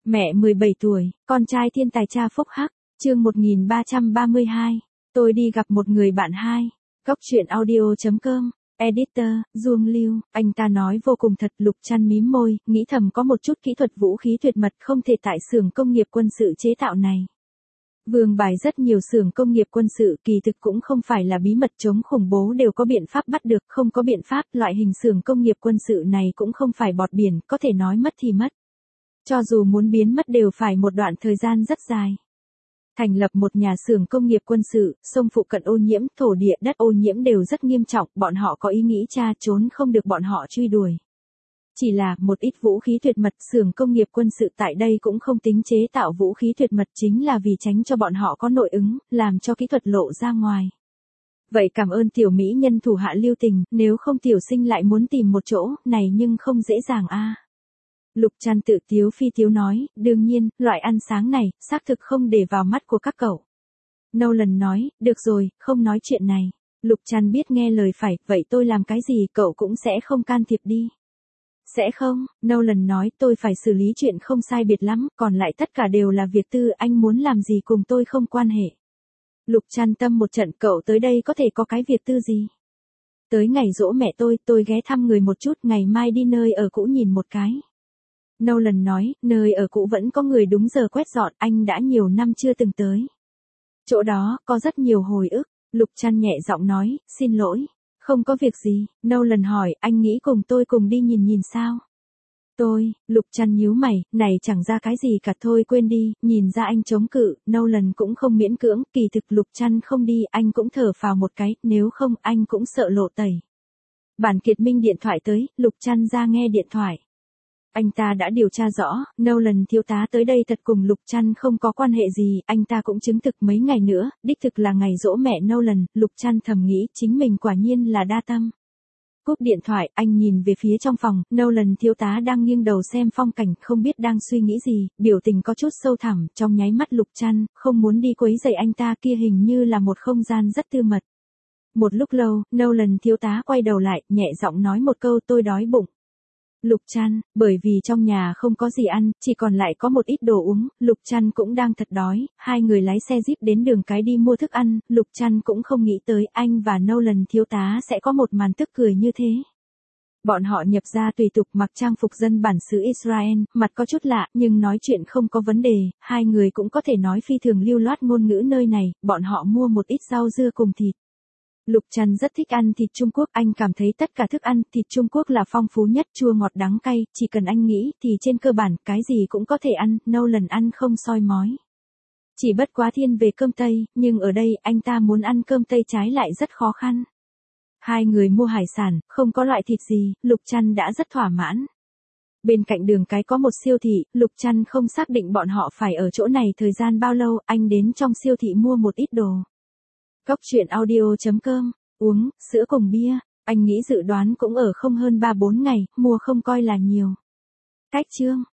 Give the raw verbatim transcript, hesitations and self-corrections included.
Mẹ mười bảy tuổi, con trai thiên tài cha phúc hắc, chương một nghìn ba trăm ba mươi hai. Tôi đi gặp một người bạn hai. Góc truyện audio chấm com. Editor, Duông Lưu, anh ta nói vô cùng thật. Lục Trăn mím môi, nghĩ thầm có một chút kỹ thuật vũ khí tuyệt mật không thể tại xưởng công nghiệp quân sự chế tạo này. Vương bài rất nhiều xưởng công nghiệp quân sự kỳ thực cũng không phải là bí mật chống khủng bố đều có biện pháp bắt được, không có biện pháp, loại hình xưởng công nghiệp quân sự này cũng không phải bọt biển, có thể nói mất thì mất. Cho dù muốn biến mất đều phải một đoạn thời gian rất dài. Thành lập một nhà xưởng công nghiệp quân sự, sông phụ cận ô nhiễm, thổ địa đất ô nhiễm đều rất nghiêm trọng, bọn họ có ý nghĩ tra trốn không được bọn họ truy đuổi. Chỉ là một ít vũ khí tuyệt mật, xưởng công nghiệp quân sự tại đây cũng không tính chế tạo vũ khí tuyệt mật chính là vì tránh cho bọn họ có nội ứng, làm cho kỹ thuật lộ ra ngoài. Vậy cảm ơn tiểu mỹ nhân thủ hạ lưu tình, nếu không tiểu sinh lại muốn tìm một chỗ, này nhưng không dễ dàng a. Lục Trăn tự tiếu phi tiếu nói, đương nhiên, loại ăn sáng này, xác thực không để vào mắt của các cậu. Nolan nói, được rồi, không nói chuyện này. Lục Trăn biết nghe lời phải, vậy tôi làm cái gì cậu cũng sẽ không can thiệp đi. Sẽ không, Nolan nói, tôi phải xử lý chuyện không sai biệt lắm, còn lại tất cả đều là việc tư, anh muốn làm gì cùng tôi không quan hệ. Lục Trăn tâm một trận, cậu tới đây có thể có cái việc tư gì? Tới ngày giỗ mẹ tôi, tôi ghé thăm người một chút, ngày mai đi nơi ở cũ nhìn một cái. Nolan nói, nơi ở cũ vẫn có người đúng giờ quét dọn, anh đã nhiều năm chưa từng tới. Chỗ đó, có rất nhiều hồi ức. Lục Trăn nhẹ giọng nói, xin lỗi. Không có việc gì. Nolan hỏi, anh nghĩ cùng tôi cùng đi nhìn nhìn sao? Tôi, Lục Trăn nhíu mày, này chẳng ra cái gì cả, thôi quên đi, nhìn ra anh chống cự, Nolan cũng không miễn cưỡng, kỳ thực Lục Trăn không đi, anh cũng thở phào một cái, nếu không anh cũng sợ lộ tẩy. Bản Kiệt Minh điện thoại tới, Lục Trăn ra nghe điện thoại. Anh ta đã điều tra rõ, Nolan thiếu tá tới đây thật cùng Lục Trăn không có quan hệ gì, anh ta cũng chứng thực mấy ngày nữa, đích thực là ngày giỗ mẹ Nolan, Lục Trăn thầm nghĩ chính mình quả nhiên là đa tâm. Cúp điện thoại, anh nhìn về phía trong phòng, Nolan thiếu tá đang nghiêng đầu xem phong cảnh, không biết đang suy nghĩ gì, biểu tình có chút sâu thẳm, trong nháy mắt Lục Trăn, không muốn đi quấy rầy anh ta, kia hình như là một không gian rất tư mật. Một lúc lâu, Nolan thiếu tá quay đầu lại, nhẹ giọng nói một câu, tôi đói bụng. Lục Trăn, bởi vì trong nhà không có gì ăn, chỉ còn lại có một ít đồ uống, Lục Trăn cũng đang thật đói, hai người lái xe jeep đến đường cái đi mua thức ăn, Lục Trăn cũng không nghĩ tới anh và Nolan thiếu tá sẽ có một màn tức cười như thế. Bọn họ nhập ra tùy tục mặc trang phục dân bản xứ Israel, mặt có chút lạ, nhưng nói chuyện không có vấn đề, hai người cũng có thể nói phi thường lưu loát ngôn ngữ nơi này, bọn họ mua một ít rau dưa cùng thịt. Lục Trăn rất thích ăn thịt Trung Quốc, anh cảm thấy tất cả thức ăn thịt Trung Quốc là phong phú nhất, chua ngọt đắng cay, chỉ cần anh nghĩ thì trên cơ bản cái gì cũng có thể ăn, Nolan ăn không soi mói. Chỉ bất quá thiên về cơm Tây, nhưng ở đây anh ta muốn ăn cơm Tây trái lại rất khó khăn. Hai người mua hải sản, không có loại thịt gì, Lục Trăn đã rất thỏa mãn. Bên cạnh đường cái có một siêu thị, Lục Trăn không xác định bọn họ phải ở chỗ này thời gian bao lâu, anh đến trong siêu thị mua một ít đồ. Góc truyện audio chấm com, uống, sữa cùng bia, anh nghĩ dự đoán cũng ở không hơn ba bốn ngày, mua không coi là nhiều. Cách chương.